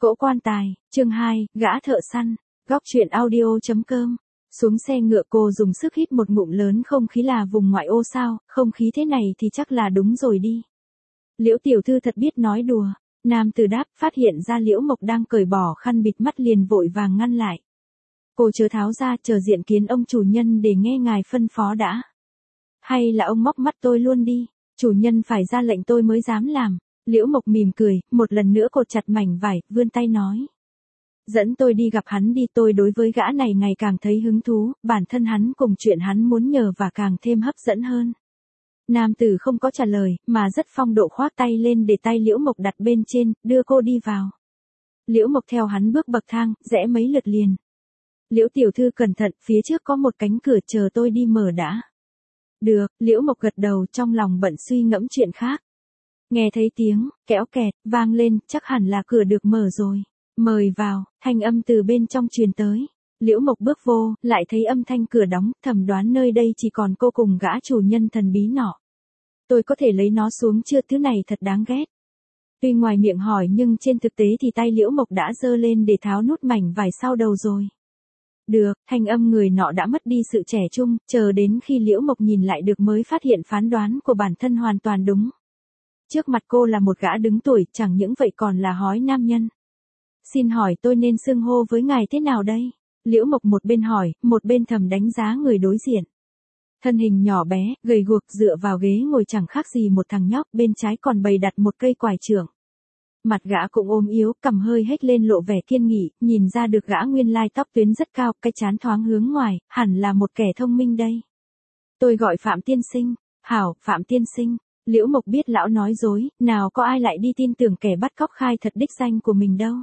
Cỗ quan tài, chương 2, gã thợ săn, góc truyện audio.com. Xuống xe ngựa cô dùng sức hít một ngụm lớn, không khí là vùng ngoại ô sao, không khí thế này thì chắc là đúng rồi đi. Liễu tiểu thư thật biết nói đùa. Nam tử đáp, phát hiện ra Liễu Mộc đang cởi bỏ khăn bịt mắt liền vội vàng ngăn lại. Cô chớ tháo ra, chờ diện kiến ông chủ nhân để nghe ngài phân phó đã. Hay là ông móc mắt tôi luôn đi, chủ nhân phải ra lệnh tôi mới dám làm. Liễu Mộc mỉm cười, một lần nữa cột chặt mảnh vải, vươn tay nói. Dẫn tôi đi gặp hắn đi, tôi đối với gã này ngày càng thấy hứng thú, bản thân hắn cùng chuyện hắn muốn nhờ và càng thêm hấp dẫn hơn. Nam tử không có trả lời, mà rất phong độ khoác tay lên để tay Liễu Mộc đặt bên trên, đưa cô đi vào. Liễu Mộc theo hắn bước bậc thang, rẽ mấy lượt liền. Liễu tiểu thư cẩn thận, phía trước có một cánh cửa, chờ tôi đi mở đã. Được, Liễu Mộc gật đầu, trong lòng bận suy ngẫm chuyện khác. Nghe thấy tiếng, kéo kẹt, vang lên, chắc hẳn là cửa được mở rồi. Mời vào, thanh âm từ bên trong truyền tới. Liễu Mộc bước vô, lại thấy âm thanh cửa đóng, thầm đoán nơi đây chỉ còn cô cùng gã chủ nhân thần bí nọ. Tôi có thể lấy nó xuống chưa, thứ này thật đáng ghét. Tuy ngoài miệng hỏi nhưng trên thực tế thì tay Liễu Mộc đã giơ lên để tháo nút mảnh vải sau đầu rồi. Được, thanh âm người nọ đã mất đi sự trẻ trung, chờ đến khi Liễu Mộc nhìn lại được mới phát hiện phán đoán của bản thân hoàn toàn đúng. Trước mặt cô là một gã đứng tuổi, chẳng những vậy còn là hói nam nhân. Xin hỏi tôi nên xưng hô với ngài thế nào đây? Liễu Mộc một bên hỏi, một bên thầm đánh giá người đối diện. Thân hình nhỏ bé, gầy guộc, dựa vào ghế ngồi chẳng khác gì một thằng nhóc, bên trái còn bày đặt một cây quải chưởng. Mặt gã cũng ôm yếu, cằm hơi hếch lên lộ vẻ kiên nghị, nhìn ra được gã nguyên lai tóc tuyến rất cao, cái trán thoáng hướng ngoài, hẳn là một kẻ thông minh đây. Tôi gọi Phạm tiên sinh. Hảo, Phạm tiên sinh. Liễu Mộc biết lão nói dối, nào có ai lại đi tin tưởng kẻ bắt cóc khai thật đích danh của mình đâu.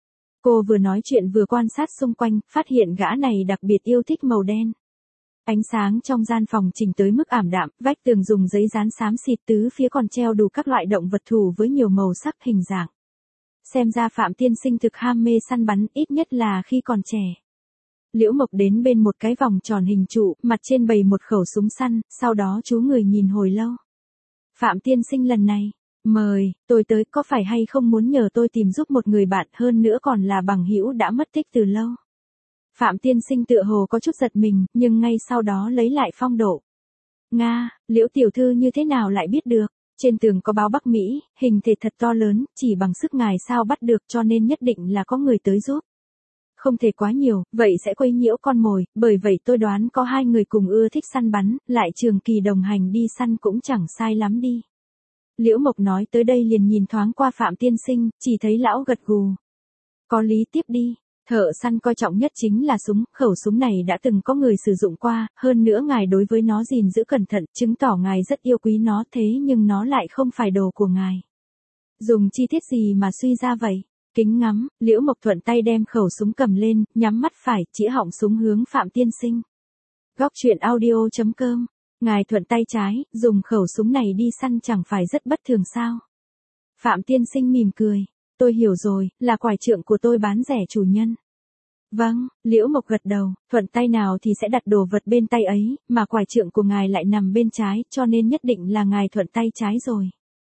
Cô vừa nói chuyện vừa quan sát xung quanh, phát hiện gã này đặc biệt yêu thích màu đen. Ánh sáng trong gian phòng chỉnh tới mức ảm đạm, vách tường dùng giấy dán xám xịt, tứ phía còn treo đủ các loại động vật thù với nhiều màu sắc hình dạng. Xem ra Phạm tiên sinh thực ham mê săn bắn, ít nhất là khi còn trẻ. Liễu Mộc đến bên một cái vòng tròn hình trụ, mặt trên bày một khẩu súng săn, sau đó chú người nhìn hồi lâu. Phạm tiên sinh lần này, mời, tôi tới, có phải hay không muốn nhờ tôi tìm giúp một người bạn, hơn nữa còn là bằng hữu đã mất tích từ lâu. Phạm tiên sinh tựa hồ có chút giật mình, nhưng ngay sau đó lấy lại phong độ. Nga, Liễu tiểu thư như thế nào lại biết được? Trên tường có báo Bắc Mỹ, hình thể thật to lớn, chỉ bằng sức ngài sao bắt được, cho nên nhất định là có người tới giúp. Không thể quá nhiều, vậy sẽ quấy nhiễu con mồi, bởi vậy tôi đoán có hai người cùng ưa thích săn bắn, lại trường kỳ đồng hành đi săn cũng chẳng sai lắm đi. Liễu Mộc nói tới đây liền nhìn thoáng qua Phạm tiên sinh, chỉ thấy lão gật gù. Có lý, tiếp đi. Thợ săn coi trọng nhất chính là súng, khẩu súng này đã từng có người sử dụng qua, hơn nữa ngài đối với nó gìn giữ cẩn thận, chứng tỏ ngài rất yêu quý nó, thế nhưng nó lại không phải đồ của ngài. Dùng chi tiết gì mà suy ra vậy? Kính ngắm, Liễu Mộc thuận tay đem khẩu súng cầm lên, nhắm mắt phải, chĩa họng súng hướng Phạm tiên sinh. Góc truyện audio.com. Ngài thuận tay trái, dùng khẩu súng này đi săn chẳng phải rất bất thường sao? Phạm tiên sinh mỉm cười. Tôi hiểu rồi, là quải trượng của tôi bán rẻ chủ nhân. Vâng, Liễu Mộc gật đầu, thuận tay nào thì sẽ đặt đồ vật bên tay ấy, mà quải trượng của ngài lại nằm bên trái, cho nên nhất định là ngài thuận tay trái rồi.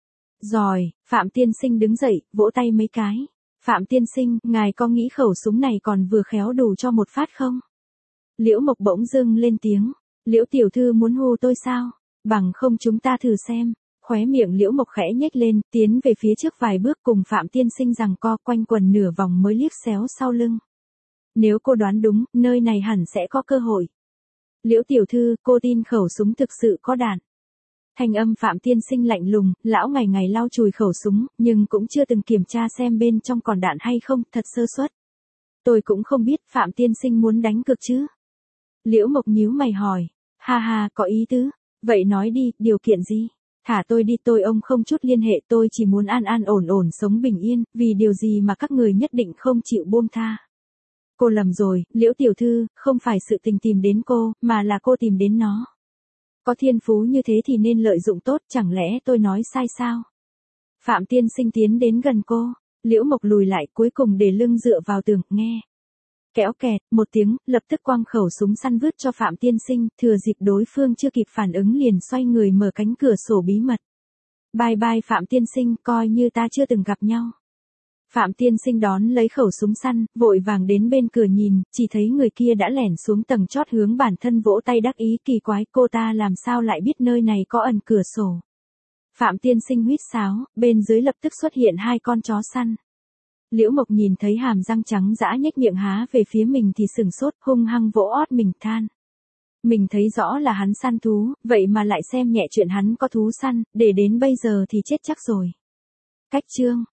Rồi, Phạm tiên sinh đứng dậy, vỗ tay mấy cái. Phạm tiên sinh, ngài có nghĩ khẩu súng này còn vừa khéo đủ cho một phát không? Liễu Mộc bỗng dưng lên tiếng. Liễu tiểu thư muốn hù tôi sao? Bằng không chúng ta thử xem. Khóe miệng Liễu Mộc khẽ nhếch lên, tiến về phía trước vài bước cùng Phạm tiên sinh giằng co quanh quần nửa vòng mới liếc xéo sau lưng. Nếu cô đoán đúng, nơi này hẳn sẽ có cơ hội. Liễu tiểu thư, cô tin khẩu súng thực sự có đạn. Thanh âm Phạm tiên sinh lạnh lùng, lão ngày ngày lau chùi khẩu súng, nhưng cũng chưa từng kiểm tra xem bên trong còn đạn hay không, thật sơ suất. Tôi cũng không biết, Phạm tiên sinh muốn đánh cược chứ? Liễu Mộc nhíu mày hỏi. Ha ha, có ý tứ. Vậy nói đi, điều kiện gì? Thả tôi đi, ông không chút liên hệ, tôi chỉ muốn an an ổn ổn sống bình yên, vì điều gì mà các người nhất định không chịu buông tha. Cô lầm rồi, Liễu tiểu thư, không phải sự tình tìm đến cô, mà là cô tìm đến nó. Có thiên phú như thế thì nên lợi dụng tốt, chẳng lẽ tôi nói sai sao? Phạm tiên sinh tiến đến gần cô, Liễu Mộc lùi lại cuối cùng để lưng dựa vào tường, nghe. Kéo kẹt, một tiếng, lập tức quăng khẩu súng săn vứt cho Phạm tiên sinh, thừa dịp đối phương chưa kịp phản ứng liền xoay người mở cánh cửa sổ bí mật. Bye bye Phạm tiên sinh, coi như ta chưa từng gặp nhau. Phạm Tiên Sinh đón lấy khẩu súng săn, vội vàng đến bên cửa nhìn, chỉ thấy người kia đã lẻn xuống tầng chót hướng bản thân vỗ tay đắc ý, kỳ quái, cô ta làm sao lại biết nơi này có ẩn cửa sổ. Phạm Tiên Sinh huýt sáo, bên dưới lập tức xuất hiện 2 con chó săn. Liễu Mộc nhìn thấy hàm răng trắng dã nhếch miệng há về phía mình thì sửng sốt, hung hăng vỗ ót mình than. Mình thấy rõ là hắn săn thú, vậy mà lại xem nhẹ chuyện hắn có thú săn, để đến bây giờ thì chết chắc rồi. Cách chương